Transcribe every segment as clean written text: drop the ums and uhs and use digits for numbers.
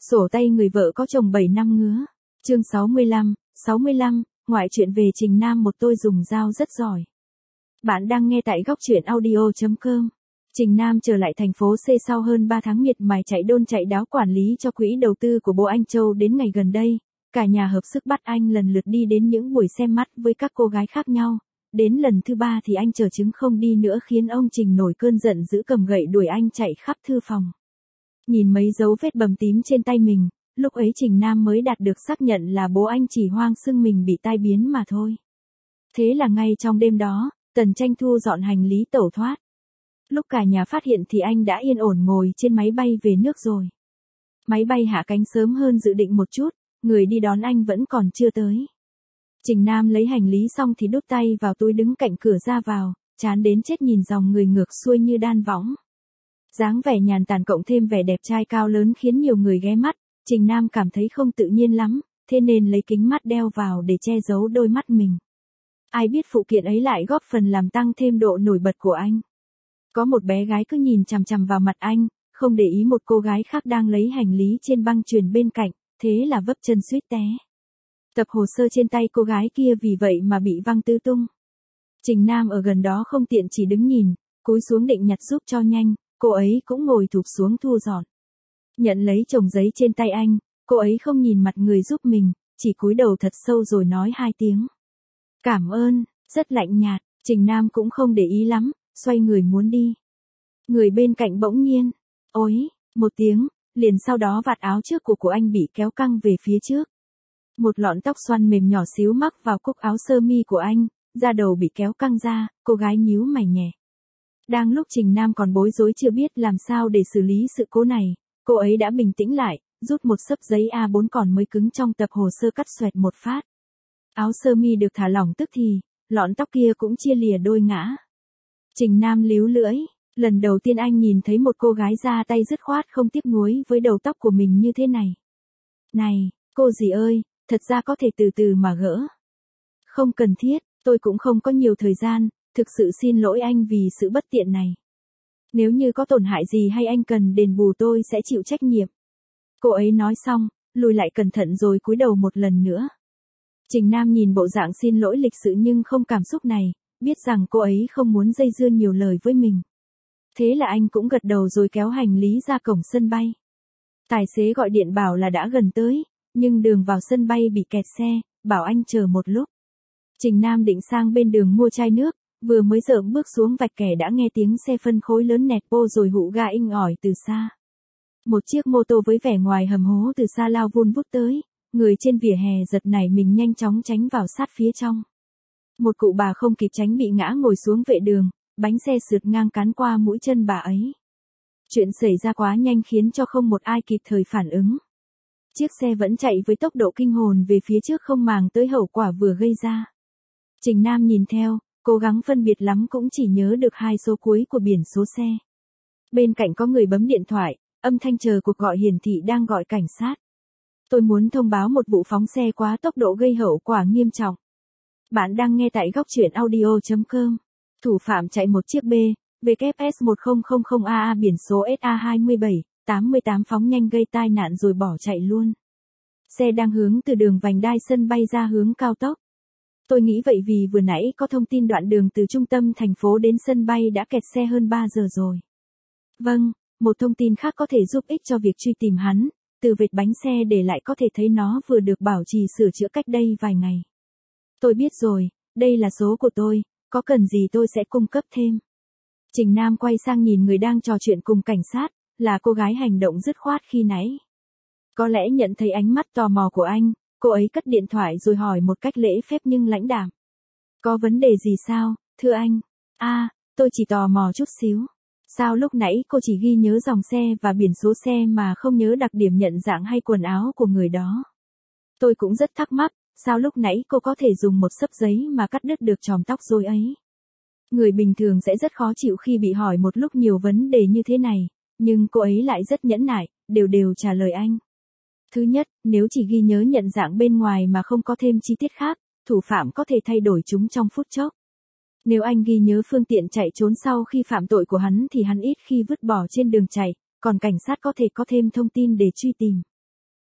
Sổ tay người vợ có chồng 7 năm ngứa. Chương 65, ngoại truyện về Trình Nam một tôi dùng dao rất giỏi. Bạn đang nghe tại góc truyện audio.com. Trình Nam trở lại thành phố C sau hơn 3 tháng miệt mài chạy đôn chạy đáo quản lý cho quỹ đầu tư của bố anh Châu. Đến ngày gần đây, cả nhà hợp sức bắt anh lần lượt đi đến những buổi xem mắt với các cô gái khác nhau. Đến lần thứ 3 thì anh chờ chứng không đi nữa khiến ông Trình nổi cơn giận dữ cầm gậy đuổi anh chạy khắp thư phòng. Nhìn mấy dấu vết bầm tím trên tay mình, lúc ấy Trình Nam mới đạt được xác nhận là bố anh chỉ hoang xưng mình bị tai biến mà thôi. Thế là ngay trong đêm đó, Tần tranh thu dọn hành lý tẩu thoát. Lúc cả nhà phát hiện thì anh đã yên ổn ngồi trên máy bay về nước rồi. Máy bay hạ cánh sớm hơn dự định một chút, người đi đón anh vẫn còn chưa tới. Trình Nam lấy hành lý xong thì đút tay vào túi đứng cạnh cửa ra vào, chán đến chết nhìn dòng người ngược xuôi như đan võng. Dáng vẻ nhàn tản cộng thêm vẻ đẹp trai cao lớn khiến nhiều người ghé mắt, Trình Nam cảm thấy không tự nhiên lắm, thế nên lấy kính mắt đeo vào để che giấu đôi mắt mình. Ai biết phụ kiện ấy lại góp phần làm tăng thêm độ nổi bật của anh. Có một bé gái cứ nhìn chằm chằm vào mặt anh, không để ý một cô gái khác đang lấy hành lý trên băng chuyền bên cạnh, thế là vấp chân suýt té. Tập hồ sơ trên tay cô gái kia vì vậy mà bị văng tứ tung. Trình Nam ở gần đó không tiện chỉ đứng nhìn, cúi xuống định nhặt giúp cho nhanh, cô ấy cũng ngồi thụp xuống thu dọn. Nhận lấy chồng giấy trên tay anh, cô ấy không nhìn mặt người giúp mình, chỉ cúi đầu thật sâu rồi nói 2 tiếng. Cảm ơn, rất lạnh nhạt, Trình Nam cũng không để ý lắm, xoay người muốn đi. Người bên cạnh bỗng nhiên, ối, một tiếng, liền sau đó vạt áo trước của anh bị kéo căng về phía trước. Một lọn tóc xoăn mềm nhỏ xíu mắc vào cúc áo sơ mi của anh, da đầu bị kéo căng ra, cô gái nhíu mày nhẹ. Đang lúc Trình Nam còn bối rối chưa biết làm sao để xử lý sự cố này, cô ấy đã bình tĩnh lại, rút một xấp giấy A4 còn mới cứng trong tập hồ sơ cắt xoẹt một phát. Áo sơ mi được thả lỏng tức thì, lọn tóc kia cũng chia lìa đôi ngã. Trình Nam líu lưỡi, lần đầu tiên anh nhìn thấy một cô gái ra tay dứt khoát không tiếc nuối với đầu tóc của mình như thế này. Này, cô dì ơi, thật ra có thể từ từ mà gỡ. Không cần thiết, tôi cũng không có nhiều thời gian, thực sự xin lỗi anh vì sự bất tiện này. Nếu như có tổn hại gì hay anh cần đền bù tôi sẽ chịu trách nhiệm. Cô ấy nói xong, lùi lại cẩn thận rồi cúi đầu một lần nữa. Trình Nam nhìn bộ dạng xin lỗi lịch sự nhưng không cảm xúc này, biết rằng cô ấy không muốn dây dưa nhiều lời với mình. Thế là anh cũng gật đầu rồi kéo hành lý ra cổng sân bay. Tài xế gọi điện bảo là đã gần tới, nhưng đường vào sân bay bị kẹt xe, bảo anh chờ một lúc. Trình Nam định sang bên đường mua chai nước, vừa mới dợm bước xuống vạch kẻ đã nghe tiếng xe phân khối lớn nẹt bô rồi hụ ga inh ỏi từ xa. Một chiếc mô tô với vẻ ngoài hầm hố từ xa lao vun vút tới, người trên vỉa hè giật nảy mình nhanh chóng tránh vào sát phía trong. Một cụ bà không kịp tránh bị ngã ngồi xuống vệ đường, bánh xe sượt ngang cán qua mũi chân bà ấy. Chuyện xảy ra quá nhanh khiến cho không một ai kịp thời phản ứng. Chiếc xe vẫn chạy với tốc độ kinh hồn về phía trước không màng tới hậu quả vừa gây ra. Trình Nam nhìn theo, cố gắng phân biệt lắm cũng chỉ nhớ được 2 số cuối của biển số xe. Bên cạnh có người bấm điện thoại, âm thanh chờ cuộc gọi hiển thị đang gọi cảnh sát. Tôi muốn thông báo một vụ phóng xe quá tốc độ gây hậu quả nghiêm trọng. Bạn đang nghe tại góc truyện audio.com. Thủ phạm chạy một chiếc WS1000AA biển số SA2788 phóng nhanh gây tai nạn rồi bỏ chạy luôn. Xe đang hướng từ đường vành đai sân bay ra hướng cao tốc. Tôi nghĩ vậy vì vừa nãy có thông tin đoạn đường từ trung tâm thành phố đến sân bay đã kẹt xe hơn 3 giờ rồi. Vâng, một thông tin khác có thể giúp ích cho việc truy tìm hắn, từ vệt bánh xe để lại có thể thấy nó vừa được bảo trì sửa chữa cách đây vài ngày. Tôi biết rồi, đây là số của tôi, có cần gì tôi sẽ cung cấp thêm. Trình Nam quay sang nhìn người đang trò chuyện cùng cảnh sát, là cô gái hành động dứt khoát khi nãy. Có lẽ nhận thấy ánh mắt tò mò của anh, cô ấy cất điện thoại rồi hỏi một cách lễ phép nhưng lãnh đạm. Có vấn đề gì sao, thưa anh? Tôi chỉ tò mò chút xíu. Sao lúc nãy cô chỉ ghi nhớ dòng xe và biển số xe mà không nhớ đặc điểm nhận dạng hay quần áo của người đó? Tôi cũng rất thắc mắc, sao lúc nãy cô có thể dùng một xấp giấy mà cắt đứt được chòm tóc rối ấy? Người bình thường sẽ rất khó chịu khi bị hỏi một lúc nhiều vấn đề như thế này, nhưng cô ấy lại rất nhẫn nại, đều trả lời anh. Thứ nhất, nếu chỉ ghi nhớ nhận dạng bên ngoài mà không có thêm chi tiết khác, thủ phạm có thể thay đổi chúng trong phút chốc. Nếu anh ghi nhớ phương tiện chạy trốn sau khi phạm tội của hắn thì hắn ít khi vứt bỏ trên đường chạy, còn cảnh sát có thể có thêm thông tin để truy tìm.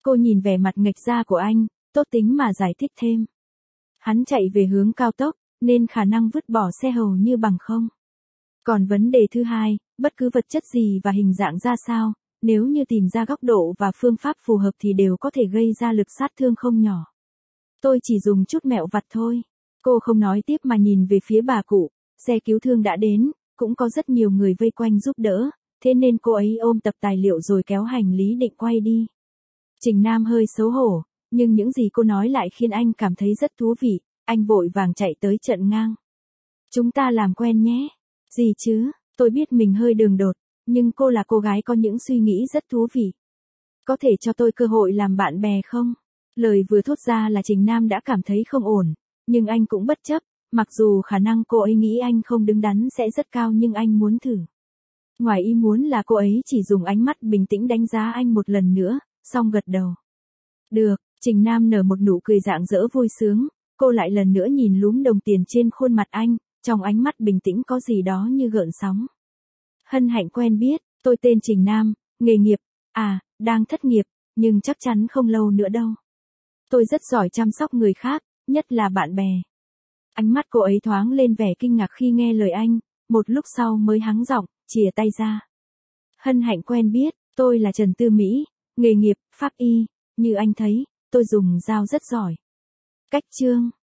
Cô nhìn vẻ mặt nghệch ra của anh, tốt tính mà giải thích thêm. Hắn chạy về hướng cao tốc, nên khả năng vứt bỏ xe hầu như bằng không. Còn vấn đề thứ hai, bất cứ vật chất gì và hình dạng ra sao, nếu như tìm ra góc độ và phương pháp phù hợp thì đều có thể gây ra lực sát thương không nhỏ. Tôi chỉ dùng chút mẹo vặt thôi. Cô không nói tiếp mà nhìn về phía bà cụ, xe cứu thương đã đến, cũng có rất nhiều người vây quanh giúp đỡ, thế nên cô ấy ôm tập tài liệu rồi kéo hành lý định quay đi. Trình Nam hơi xấu hổ, nhưng những gì cô nói lại khiến anh cảm thấy rất thú vị, anh vội vàng chạy tới chặn ngang. Chúng ta làm quen nhé. Gì chứ, tôi biết mình hơi đường đột, nhưng cô là cô gái có những suy nghĩ rất thú vị. Có thể cho tôi cơ hội làm bạn bè không? Lời vừa thốt ra là Trình Nam đã cảm thấy không ổn, nhưng anh cũng bất chấp, mặc dù khả năng cô ấy nghĩ anh không đứng đắn sẽ rất cao nhưng anh muốn thử. Ngoài ý muốn là cô ấy chỉ dùng ánh mắt bình tĩnh đánh giá anh một lần nữa, xong gật đầu. Được, Trình Nam nở một nụ cười rạng rỡ vui sướng, cô lại lần nữa nhìn lúm đồng tiền trên khuôn mặt anh, trong ánh mắt bình tĩnh có gì đó như gợn sóng. Hân hạnh quen biết, tôi tên Trình Nam, nghề nghiệp, đang thất nghiệp, nhưng chắc chắn không lâu nữa đâu. Tôi rất giỏi chăm sóc người khác, nhất là bạn bè. Ánh mắt cô ấy thoáng lên vẻ kinh ngạc khi nghe lời anh, một lúc sau mới hắng giọng, chìa tay ra. Hân hạnh quen biết, tôi là Trần Tư Mỹ, nghề nghiệp, pháp y, như anh thấy, tôi dùng dao rất giỏi. Cách chương